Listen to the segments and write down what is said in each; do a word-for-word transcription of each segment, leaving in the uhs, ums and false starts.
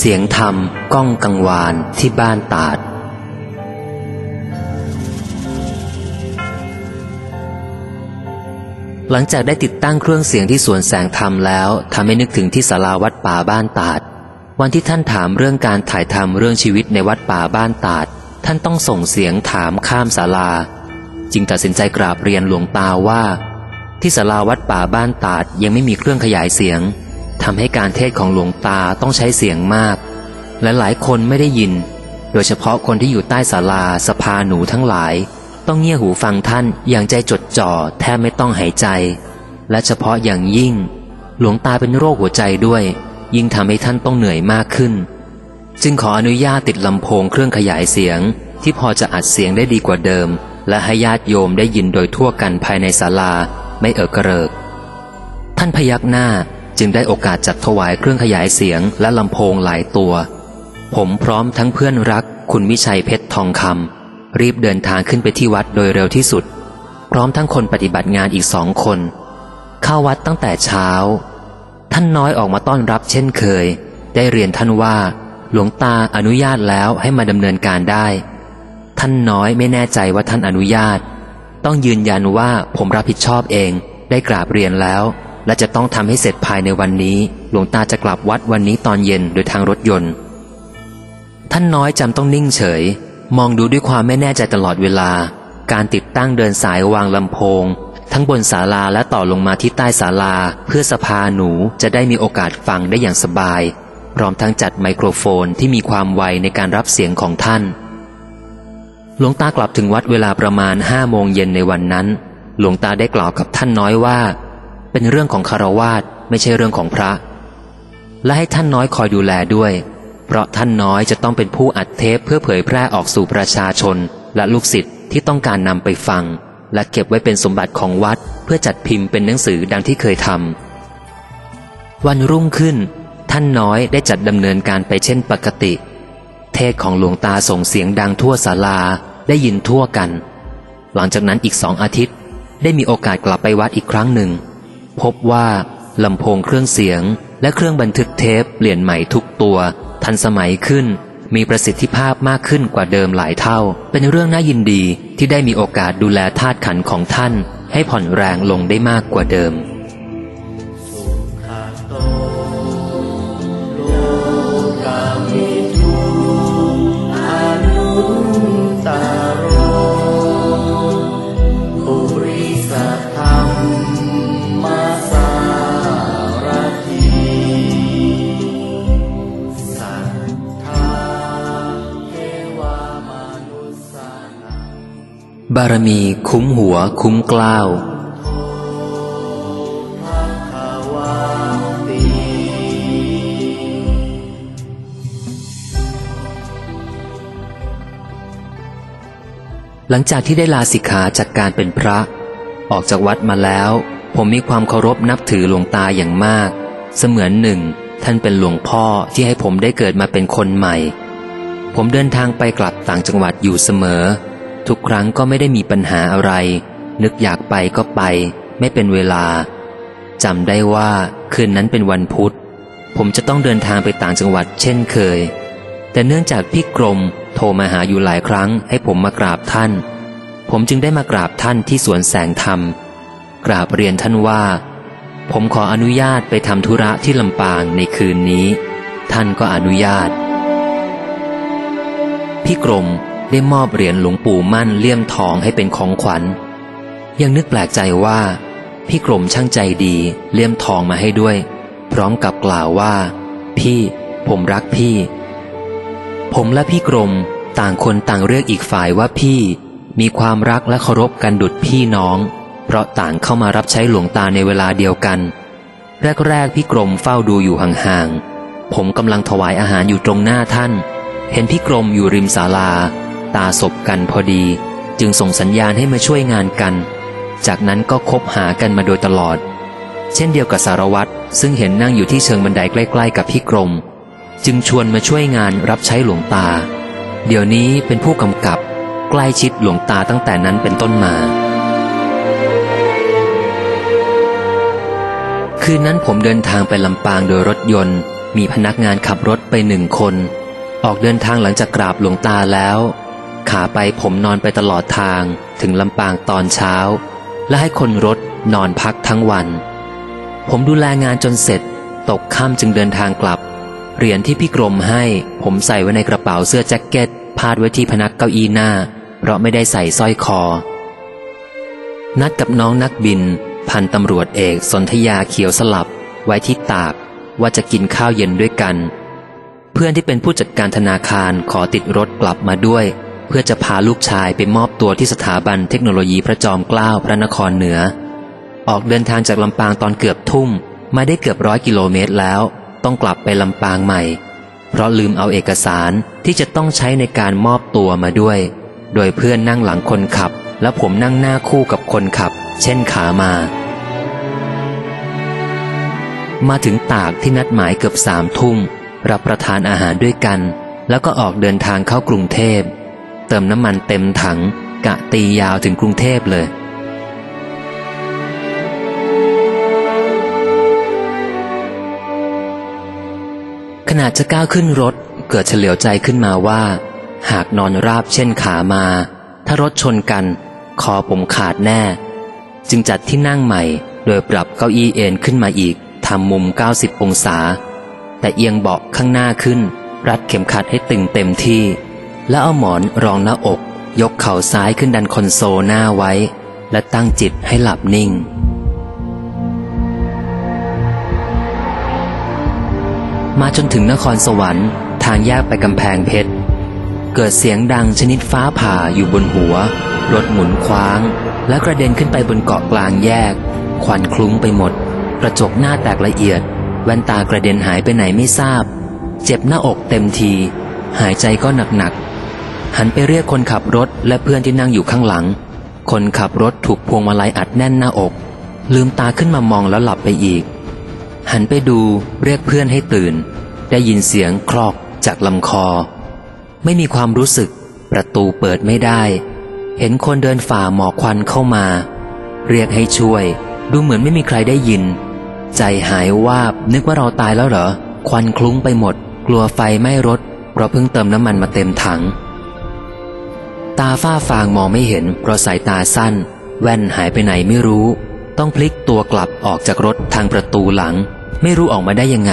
สียงธรรมก้องกังวานที่บ้านตาดหลังจากได้ติดตั้งเครื่องเสียงที่สวนแสงธรรมแล้วทำให้นึกถึงที่ศาลาวัดป่าบ้านตาดวันที่ท่านถามเรื่องการถ่ายทำเรื่องชีวิตในวัดป่าบ้านตาดท่านต้องส่งเสียงถามข้ามศาลาจึงตัดสินใจกราบเรียนหลวงตาว่าที่ศาลาวัดป่าบ้านตาดยังไม่มีเครื่องขยายเสียงทำให้การเทศของหลวงตาต้องใช้เสียงมากและหลายคนไม่ได้ยินโดยเฉพาะคนที่อยู่ใต้ศาลาสภาหนูทั้งหลายต้องเงี่ยหูฟังท่านอย่างใจจดจ่อแทบไม่ต้องหายใจและเฉพาะอย่างยิ่งหลวงตาเป็นโรคหัวใจด้วยยิ่งทำให้ท่านต้องเหนื่อยมากขึ้นจึงขออนุญาตติดลำโพงเครื่องขยายเสียงที่พอจะอัดเสียงได้ดีกว่าเดิมและให้ญาติโยมได้ยินโดยทั่วกันภายในศาลาไม่เอะกระเริกท่านพยักหน้าจึงได้โอกาสจัดถวายเครื่องขยายเสียงและลำโพงหลายตัวผมพร้อมทั้งเพื่อนรักคุณวิชัยเพชรทองคำรีบเดินทางขึ้นไปที่วัดโดยเร็วที่สุดพร้อมทั้งคนปฏิบัติงานอีกสองคนเข้าวัดตั้งแต่เช้าท่านน้อยออกมาต้อนรับเช่นเคยได้เรียนท่านว่าหลวงตาอนุญาตแล้วให้มาดำเนินการได้ท่านน้อยไม่แน่ใจว่าท่านอนุญาตต้องยืนยันว่าผมรับผิดชอบเองได้กราบเรียนแล้วและจะต้องทำให้เสร็จภายในวันนี้หลวงตาจะกลับวัดวันนี้ตอนเย็นโดยทางรถยนต์ท่านน้อยจำต้องนิ่งเฉยมองดูด้วยความไม่แน่ใจตลอดเวลาการติดตั้งเดินสายวางลำโพงทั้งบนศาลาและต่อลงมาที่ใต้ศาลาเพื่อสภาหนูจะได้มีโอกาสฟังได้อย่างสบายพร้อมทั้งจัดไมโครโฟนที่มีความไวในการรับเสียงของท่านหลวงตากลับถึงวัดเวลาประมาณห้าโมงเย็นในวันนั้นหลวงตาได้กล่าวกับท่านน้อยว่าเป็นเรื่องของฆราวาสไม่ใช่เรื่องของพระและให้ท่านน้อยคอยดูแลด้วยเพราะท่านน้อยจะต้องเป็นผู้อัดเทปเพื่อเผยแพร่ออกสู่ประชาชนและลูกศิษย์ที่ต้องการนำไปฟังและเก็บไว้เป็นสมบัติของวัดเพื่อจัดพิมพ์เป็นหนังสือดังที่เคยทำวันรุ่งขึ้นท่านน้อยได้จัดดำเนินการไปเช่นปกติเทศของหลวงตาส่งเสียงดังทั่วศาลาได้ยินทั่วกันหลังจากนั้นอีกสองอาทิตย์ได้มีโอกาสกลับไปวัดอีกครั้งหนึ่งพบว่าลำโพงเครื่องเสียงและเครื่องบันทึกเทปเปลี่ยนใหม่ทุกตัวทันสมัยขึ้นมีประสิทธิภาพมากขึ้นกว่าเดิมหลายเท่าเป็นเรื่องน่ายินดีที่ได้มีโอกาสดูแลธาตุขันธ์ของท่านให้ผ่อนแรงลงได้มากกว่าเดิมบารมีคุ้มหัวคุ้มเกล้าหลังจากที่ได้ลาสิกขาจากการเป็นพระออกจากวัดมาแล้วผมมีความเคารพนับถือหลวงตาอย่างมากเสมือนหนึ่งท่านเป็นหลวงพ่อที่ให้ผมได้เกิดมาเป็นคนใหม่ผมเดินทางไปกลับต่างจังหวัดอยู่เสมอทุกครั้งก็ไม่ได้มีปัญหาอะไรนึกอยากไปก็ไปไม่เป็นเวลาจำได้ว่าคืนนั้นเป็นวันพุธผมจะต้องเดินทางไปต่างจังหวัดเช่นเคยแต่เนื่องจากพี่กรมโทรมาหาอยู่หลายครั้งให้ผมมากราบท่านผมจึงได้มากราบท่านที่สวนแสงธรรมกราบเรียนท่านว่าผมขออนุญาตไปทำธุระที่ลำปางในคืนนี้ท่านก็อนุญาตพี่กรมได้มอบเหรียญหลวงปู่มั่นเลี่ยมทองให้เป็นของขวัญยังนึกแปลกใจว่าพี่กรมช่างใจดีเลี่ยมทองมาให้ด้วยพร้อมกับกล่าวว่าพี่ผมรักพี่ผมและพี่กรมต่างคนต่างเรียกอีกฝ่ายว่าพี่มีความรักและเคารพกันดุจพี่น้องเพราะต่างเข้ามารับใช้หลวงตาในเวลาเดียวกันแรกๆพี่กรมเฝ้าดูอยู่ห่างๆผมกำลังถวายอาหารอยู่ตรงหน้าท่านเห็นพี่กรมอยู่ริมศาลาตาสบกันพอดีจึงส่งสัญญาณให้มาช่วยงานกันจากนั้นก็คบหากันมาโดยตลอดเช่นเดียวกับสารวัตรซึ่งเห็นนั่งอยู่ที่เชิงบันไดใกล้ๆกับพี่กรมจึงชวนมาช่วยงานรับใช้หลวงตาเดี๋ยวนี้เป็นผู้กำกับใกล้ชิดหลวงตาตั้งแต่นั้นเป็นต้นมาคืนนั้นผมเดินทางไปลำปางโดยรถยนต์มีพนักงานขับรถไปหนึ่งคนออกเดินทางหลังจากกราบหลวงตาแล้วขาไปผมนอนไปตลอดทางถึงลำปางตอนเช้าและให้คนรถนอนพักทั้งวันผมดูแลงานจนเสร็จตกค่ำจึงเดินทางกลับเหรียญที่พี่กรมให้ผมใส่ไว้ในกระเป๋าเสื้อแจ็คเก็ตพาดไว้ที่พนักเก้าอี้หน้าเพราะไม่ได้ใส่สร้อยคอนัดกับน้องนักบินพันตำรวจเอกสนธยาเขียวสลับไว้ที่ตากว่าจะกินข้าวเย็นด้วยกันเพื่อนที่เป็นผู้จัดการธนาคารขอติดรถกลับมาด้วยเพื่อจะพาลูกชายไปมอบตัวที่สถาบันเทคโนโลยีพระจอมเกล้าพระนครเหนือออกเดินทางจากลำปางตอนเกือบทุ่มมาได้เกือบร้อยกิโลเมตรแล้วต้องกลับไปลำปางใหม่เพราะลืมเอาเอกสารที่จะต้องใช้ในการมอบตัวมาด้วยโดยเพื่อนนั่งหลังคนขับและผมนั่งหน้าคู่กับคนขับเช่นขามามาถึงตากที่นัดหมายเกือบสามทุ่มรับประทานอาหารด้วยกันแล้วก็ออกเดินทางเข้ากรุงเทพเติมน้ำมันเต็มถังกะตียาวถึงกรุงเทพเลยขณะจะก้าวขึ้นรถเกิดเฉลียวใจขึ้นมาว่าหากนอนราบเช่นขามาถ้ารถชนกันคอผมขาดแน่จึงจัดที่นั่งใหม่โดยปรับเก้าอี้เอนขึ้นมาอีกทำมุมเก้าสิบองศาแต่เอียงเบาะข้างหน้าขึ้นรัดเข็มขัดให้ตึงเต็มที่แล้วเอาหมอนรองหน้าอกยกเข่าซ้ายขึ้นดันคอนโซลหน้าไว้และตั้งจิตให้หลับนิ่งมาจนถึงนครสวรรค์ทางแยกไปกำแพงเพชรเกิดเสียงดังชนิดฟ้าผ่าอยู่บนหัวรถหมุนคว้างและกระเด็นขึ้นไปบนเกาะกลางแยกควันคลุ้งไปหมดกระจกหน้าแตกละเอียดแว่นตากระเด็นหายไปไหนไม่ทราบเจ็บหน้าอกเต็มทีหายใจก็หนักๆหันไปเรียกคนขับรถและเพื่อนที่นั่งอยู่ข้างหลังคนขับรถถูกพวงมาลัยอัดแน่นหน้าอกลืมตาขึ้นมามองแล้วหลับไปอีกหันไปดูเรียกเพื่อนให้ตื่นได้ยินเสียงคลอกจากลำคอไม่มีความรู้สึกประตูเปิดไม่ได้เห็นคนเดินฝ่าหมอกควันเข้ามาเรียกให้ช่วยดูเหมือนไม่มีใครได้ยินใจหายวาบนึกว่าเราตายแล้วเหรอควันคลุ้งไปหมดกลัวไฟไหม้รถเพราะเพิ่งเติมน้ำมันมาเต็มถังตาฝ้าฟางมองไม่เห็นเพราะสายตาสั้นแว่นหายไปไหนไม่รู้ต้องพลิกตัวกลับออกจากรถทางประตูหลังไม่รู้ออกมาได้ยังไง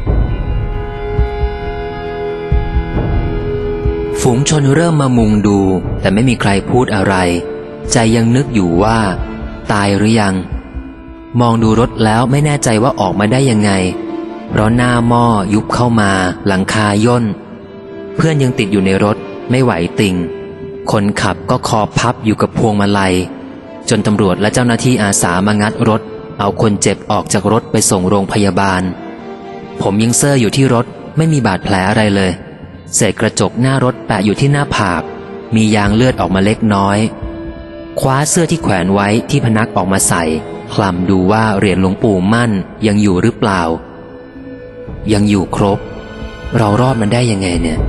ฝูงชนเริ่มมามุงดูแต่ไม่มีใครพูดอะไรใจยังนึกอยู่ว่าตายหรือยังมองดูรถแล้วไม่แน่ใจว่าออกมาได้ยังไงเพราะหน้าหม้อยุบเข้ามาหลังคาย่นเพื่อนยังติดอยู่ในรถไม่ไหวติงคนขับก็คอพับอยู่กับพวงมาลัยจนตำรวจและเจ้าหน้าที่อาสามางัดรถเอาคนเจ็บออกจากรถไปส่งโรงพยาบาลผมยังเซ่ออยู่ที่รถไม่มีบาดแผลอะไรเลยเศษกระจกหน้ารถแปะอยู่ที่หน้าผากมียางเลือดออกมาเล็กน้อยคว้าเสื้อที่แขวนไว้ที่พนักออกมาใส่คลำดูว่าเหรียญหลวงปู่มั่นยังอยู่หรือเปล่ายังอยู่ครบเรารอดมันได้ยังไงเนี่ย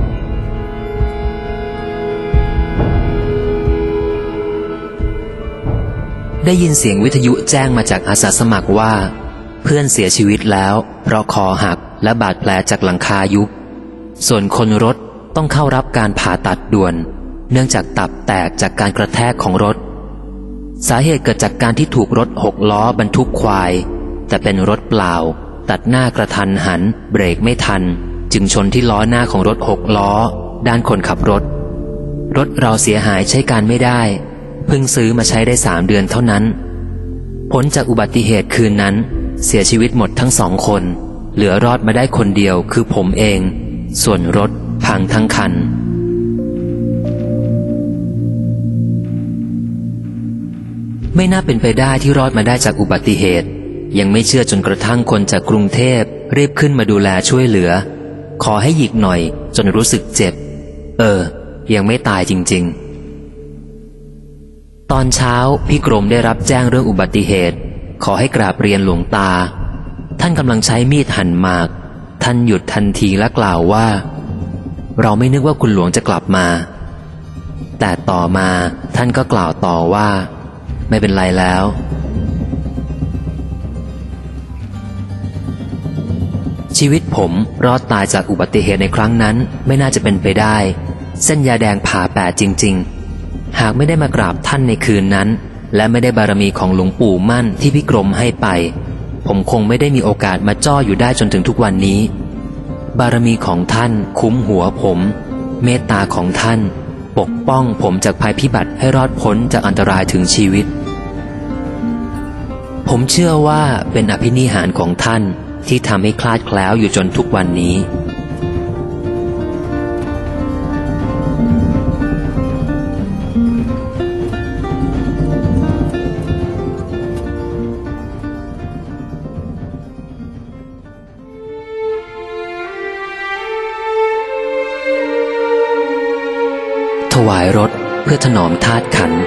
ได้ยินเสียงวิทยุแจ้งมาจากอาสาสมัครว่าเพื่อนเสียชีวิตแล้วเพราะคอหักและบาดแผลจากหลังคายุบส่วนคนรถต้องเข้ารับการผ่าตัดด่วนเนื่องจากตับแตกจากการกระแทกของรถสาเหตุเกิดจากการที่ถูกรถหกล้อบรรทุกควายแต่เป็นรถเปล่าตัดหน้ากระทันหันเบรกไม่ทันจึงชนที่ล้อหน้าของรถหกล้อด้านคนขับรถรถเราเสียหายใช้การไม่ได้เพิ่งซื้อมาใช้ได้สามเดือนเท่านั้นผลจากอุบัติเหตุคืนนั้นเสียชีวิตหมดทั้งสองคนเหลือรอดมาได้คนเดียวคือผมเองส่วนรถพังทั้งคันไม่น่าเป็นไปได้ที่รอดมาได้จากอุบัติเหตุยังไม่เชื่อจนกระทั่งคนจากกรุงเทพรีบขึ้นมาดูแลช่วยเหลือขอให้หยิกหน่อยจนรู้สึกเจ็บเออยังไม่ตายจริงๆตอนเช้าพี่กรมได้รับแจ้งเรื่องอุบัติเหตุขอให้กราบเรียนหลวงตาท่านกำลังใช้มีดหั่นหมากท่านหยุดทันทีและกล่าวว่าเราไม่นึกว่าคุณหลวงจะกลับมาแต่ต่อมาท่านก็กล่าวต่อว่าไม่เป็นไรแล้วชีวิตผมรอดตายจากอุบัติเหตุในครั้งนั้นไม่น่าจะเป็นไปได้เส้นยาแดงผ่าแปดจริงๆหากไม่ได้มากราบท่านในคืนนั้นและไม่ได้บารมีของหลวงปู่มั่นที่พี่กรมให้ไปผมคงไม่ได้มีโอกาสมาจ้ออยู่ได้จนถึงทุกวันนี้บารมีของท่านคุ้มหัวผมเมตตาของท่านปกป้องผมจากภัยพิบัติให้รอดพ้นจากอันตรายถึงชีวิตผมเชื่อว่าเป็นอภินิหารของท่านที่ทำให้คลาดแคล้วอยู่จนทุกวันนี้ถวายรถเพื่อถนอมธาตุขันธ์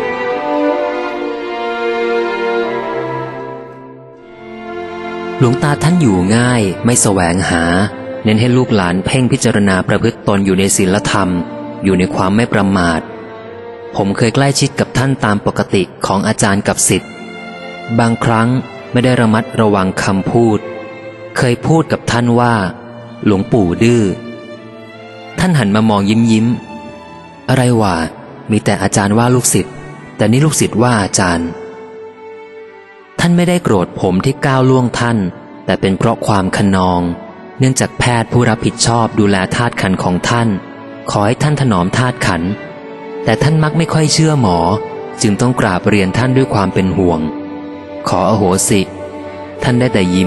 หลวงตาท่านอยู่ง่ายไม่แสวงหาเน้นให้ลูกหลานเพ่งพิจารณาประพฤติตนอยู่ในศีลธรรมอยู่ในความไม่ประมาทผมเคยใกล้ชิดกับท่านตามปกติของอาจารย์กับศิษย์บางครั้งไม่ได้ระมัดระวังคำพูดเคยพูดกับท่านว่าหลวงปู่ดื้อท่านหันมามองยิ้มยิ้มอะไรวะมีแต่อาจารย์ว่าลูกศิษย์แต่นี่ลูกศิษย์ว่าอาจารย์ท่านไม่ได้โกรธผมที่ก้าวล่วงท่านแต่เป็นเพราะความคะนองเนื่องจากแพทย์ผู้รับผิดชอบดูแลธาตุขันธ์ของท่านขอให้ท่านถนอมธาตุขันธ์แต่ท่านมักไม่ค่อยเชื่อหมอจึงต้องกราบเรียนท่านด้วยความเป็นห่วงขออโหสิท่านได้แต่ยิ้ม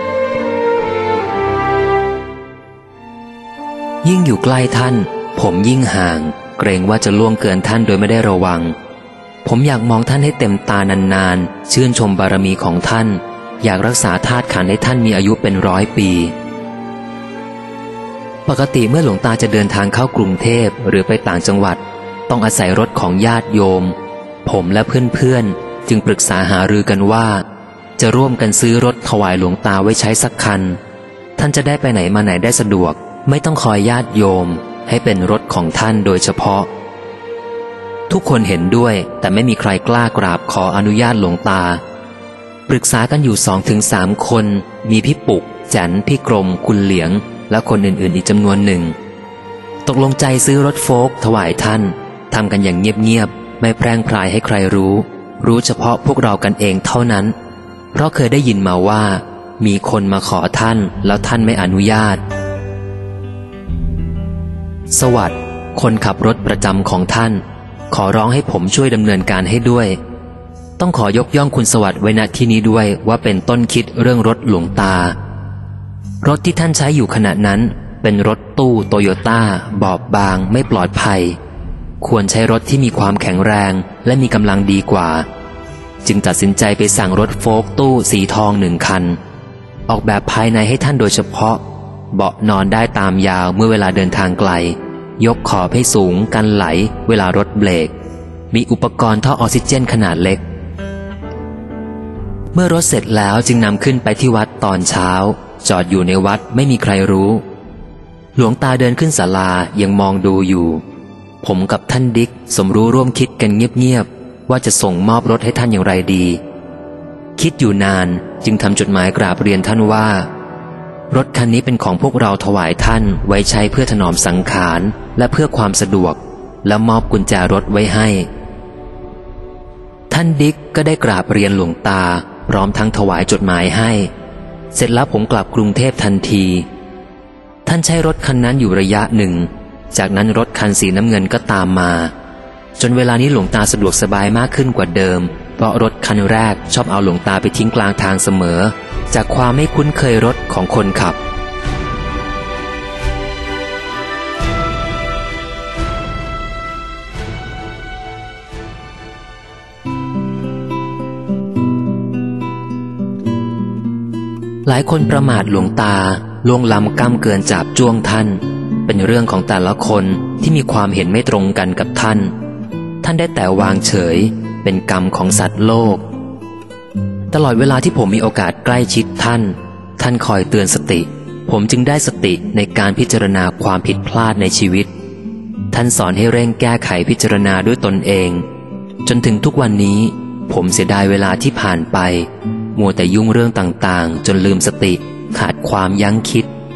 ยิ่งอยู่ใกล้ท่านผมยิ่งห่างเกรงว่าจะล่วงเกินท่านโดยไม่ได้ระวังผมอยากมองท่านให้เต็มตานานๆชื่นชมบารมีของท่านอยากรักษาธาตุขันธ์ให้ท่านมีอายุเป็นร้อยปีปกติเมื่อหลวงตาจะเดินทางเข้ากรุงเทพหรือไปต่างจังหวัดต้องอาศัยรถของญาติโยมผมและเพื่อนๆจึงปรึกษาหารือกันว่าจะร่วมกันซื้อรถถวายหลวงตาไว้ใช้สักคันท่านจะได้ไปไหนมาไหนได้สะดวกไม่ต้องคอยญาติโยมให้เป็นรถของท่านโดยเฉพาะทุกคนเห็นด้วยแต่ไม่มีใครกล้ากราบขออนุญาตหลวงตาปรึกษากันอยู่สองถึงสามคนมีพี่ปุกแจนพี่กรมคุณเหลียงและคนอื่นๆอีกจำนวนหนึ่งตกลงใจซื้อรถโฟล์กถวายท่านทำกันอย่างเงียบๆไม่แพร่งพรายให้ใครรู้รู้เฉพาะพวกเรากันเองเท่านั้นเพราะเคยได้ยินมาว่ามีคนมาขอท่านแล้วท่านไม่อนุญาตสวัสดิ์คนขับรถประจำของท่านขอร้องให้ผมช่วยดำเนินการให้ด้วยต้องขอยกย่องคุณสวัสดิ์ไว้ณที่นี้ด้วยว่าเป็นต้นคิดเรื่องรถหลวงตารถที่ท่านใช้อยู่ขณะนั้นเป็นรถตู้โตโยต้าบอบบางไม่ปลอดภัยควรใช้รถที่มีความแข็งแรงและมีกำลังดีกว่าจึงตัดสินใจไปสั่งรถโฟล์กตู้สีทองหนึ่งคันออกแบบภายในให้ท่านโดยเฉพาะเบาะนอนได้ตามยาวเมื่อเวลาเดินทางไกลยกขอบให้สูงกันไหลเวลารถเบรกมีอุปกรณ์ท่อออกซิเจนขนาดเล็กเมื่อรถเสร็จแล้วจึงนำขึ้นไปที่วัดตอนเช้าจอดอยู่ในวัดไม่มีใครรู้หลวงตาเดินขึ้นศาลายังมองดูอยู่ผมกับท่านดิ๊กสมรู้ร่วมคิดกันเงียบๆว่าจะส่งมอบรถให้ท่านอย่างไรดีคิดอยู่นานจึงทำจดหมายกราบเรียนท่านว่ารถคันนี้เป็นของพวกเราถวายท่านไว้ใช้เพื่อถนอมสังขารและเพื่อความสะดวกและมอบกุญแจรถไว้ให้ท่านดิ๊กก็ได้กราบเรียนหลวงตาพร้อมทั้งถวายจดหมายให้เสร็จแล้วผมกลับกรุงเทพทันทีท่านใช้รถคันนั้นอยู่ระยะหนึ่งจากนั้นรถคันสีน้ำเงินก็ตามมาจนเวลานี้หลวงตาสะดวกสบายมากขึ้นกว่าเดิมเพราะรถคันแรกชอบเอาหลวงตาไปทิ้งกลางทางเสมอจากความไม่คุ้นเคยรถของคนขับหลายคนประมาทหลวงตาล่วงล้ำก้ำเกินจับจ้วงท่านเป็นเรื่องของแต่ละคนที่มีความเห็นไม่ตรงกันกับท่านท่านได้แต่วางเฉยเป็นกรรมของสัตว์โลกตลอดเวลาที่ผมมีโอกาสใกล้ชิดท่านท่านคอยเตือนสติผมจึงได้สติในการพิจารณาความผิดพลาดในชีวิตท่านสอนให้เร่งแก้ไขพิจารณาด้วยตนเองจนถึงทุกวันนี้ผมเสียดายเวลาที่ผ่านไปมัวแต่ยุ่งเรื่องต่างๆจนลืมสติขาดความยั้งคิด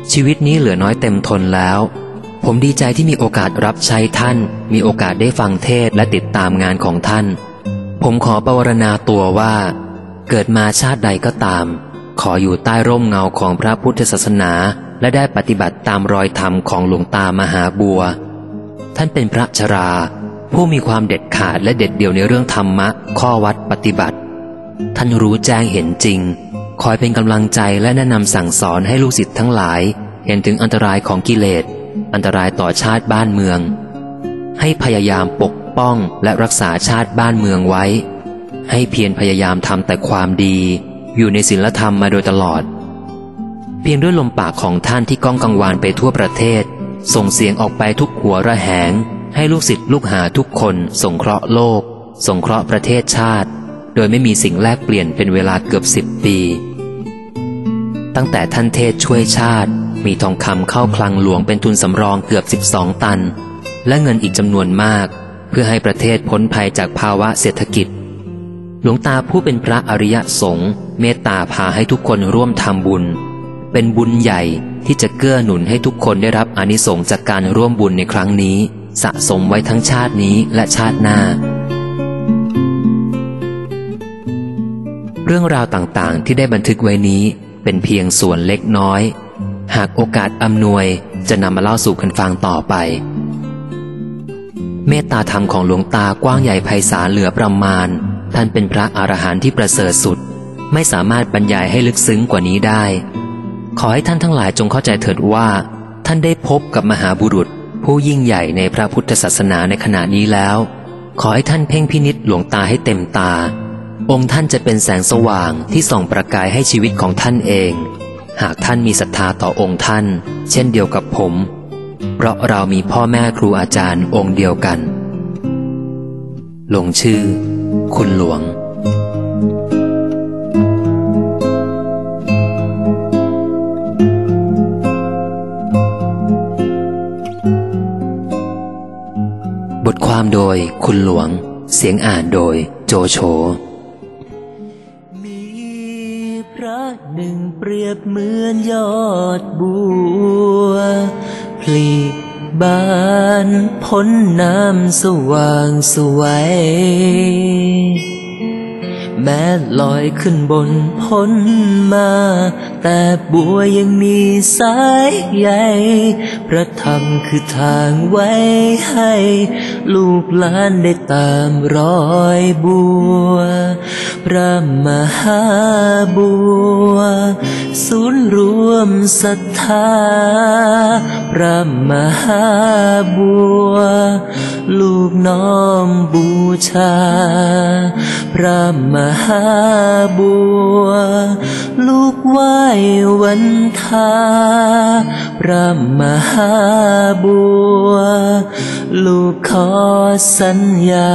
ชีวิตนี้เหลือน้อยเต็มทนแล้วผมดีใจที่มีโอกาสรับใช้ท่านมีโอกาสได้ฟังเทศและติดตามงานของท่านผมขอปวารณาตัวว่าเกิดมาชาติใดก็ตามขออยู่ใต้ร่มเงาของพระพุทธศาสนาและได้ปฏิบัติตามรอยธรรมของหลวงตามหาบัวท่านเป็นพระชราผู้มีความเด็ดขาดและเด็ดเดี่ยวในเรื่องธรรมะข้อวัดปฏิบัติท่านรู้แจ้งเห็นจริงคอยเป็นกำลังใจและแนะนำสั่งสอนให้ลูกศิษย์ทั้งหลายเห็นถึงอันตรายของกิเลสอันตรายต่อชาติบ้านเมืองให้พยายามปกป้องและรักษาชาติบ้านเมืองไว้ให้เพียรพยายามทำแต่ความดีอยู่ในศีลธรรมมาโดยตลอดเพียงด้วยลมปากของท่านที่ก้องกังวานไปทั่วประเทศส่งเสียงออกไปทุกหัวระแหงให้ลูกศิษย์ลูกหาทุกคนสงเคราะห์โลกสงเคราะห์ประเทศชาติโดยไม่มีสิ่งแลกเปลี่ยนเป็นเวลาเกือบสิบปีตั้งแต่ท่านเทศช่วยชาติมีทองคำเข้าคลังหลวงเป็นทุนสำรองเกือบสิบสองตันและเงินอีกจำนวนมากเพื่อให้ประเทศพ้นภัยจากภาวะเศรษฐกิจหลวงตาผู้เป็นพระอริยสงฆ์เมตตาพาให้ทุกคนร่วมทำบุญเป็นบุญใหญ่ที่จะเกื้อหนุนให้ทุกคนได้รับอานิสงส์จากการร่วมบุญในครั้งนี้สะสมไว้ทั้งชาตินี้และชาติหน้าเรื่องราวต่างๆที่ได้บันทึกไว้นี้เป็นเพียงส่วนเล็กน้อยหากโอกาสอำนวยจะนำมาเล่าสู่กันฟังต่อไปเมตตาธรรมของหลวงตากว้างใหญ่ไพศาลเหลือประมาณท่านเป็นพระอรหันต์ที่ประเสริฐสุดไม่สามารถบรรยายให้ลึกซึ้งกว่านี้ได้ขอให้ท่านทั้งหลายจงเข้าใจเถิดว่าท่านได้พบกับมหาบุรุษผู้ยิ่งใหญ่ในพระพุทธศาสนาในขณะนี้แล้วขอให้ท่านเพ่งพินิจหลวงตาให้เต็มตาองค์ท่านจะเป็นแสงสว่างที่ส่องประกายให้ชีวิตของท่านเองหากท่านมีศรัทธาต่อองค์ท่านเช่นเดียวกับผมเพราะเรามีพ่อแม่ครูอาจารย์องค์เดียวกันลงชื่อคุณหลวงบทความโดยคุณหลวงเสียงอ่านโดยโจโฉมีพระหนึ่งเปรียบเหมือนยอดบัวพลีบานพ้นน้ำสว่างสวยแม้ลอยขึ้นบนพ้นมาแต่บัวยังมีสายใยพระธรรมคือทางไว้ให้ลูกหลานได้ตามรอยบัวพระมหาบัวศูนย์รวมศรัทธาพระมหาบัวลูกน้อมบูชาพระมหาบัวลูกไหว้วันทาพระมหาบัวลูกขอสัญญา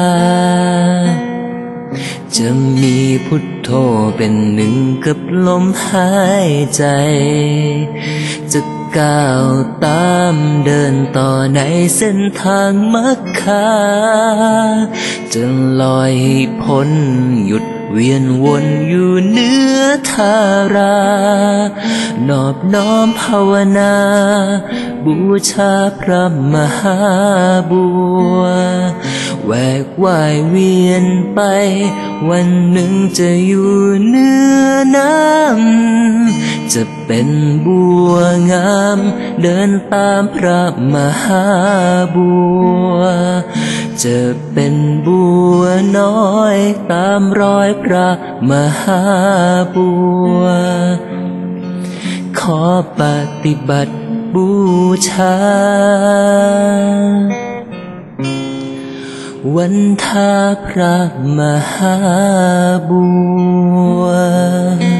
จะมีพุทโธเป็นหนึ่งกับลมหายใจจะก้าวตามเดินต่อในเส้นทางมรรคาจะลอยให้พ้นหยุดเวียนวนอยู่เหนือธารานอบน้อมภาวนาบูชาพระมหาบัวแหวกว่ายเวียนไปวันหนึ่งจะอยู่เหนือน้ำจะเป็นบัวงามเดินตามพระมหาบัวจะเป็นบัวน้อยตามรอยพระมหาบัวขอปฏิบัติบูชาวันทาพระมหาบัว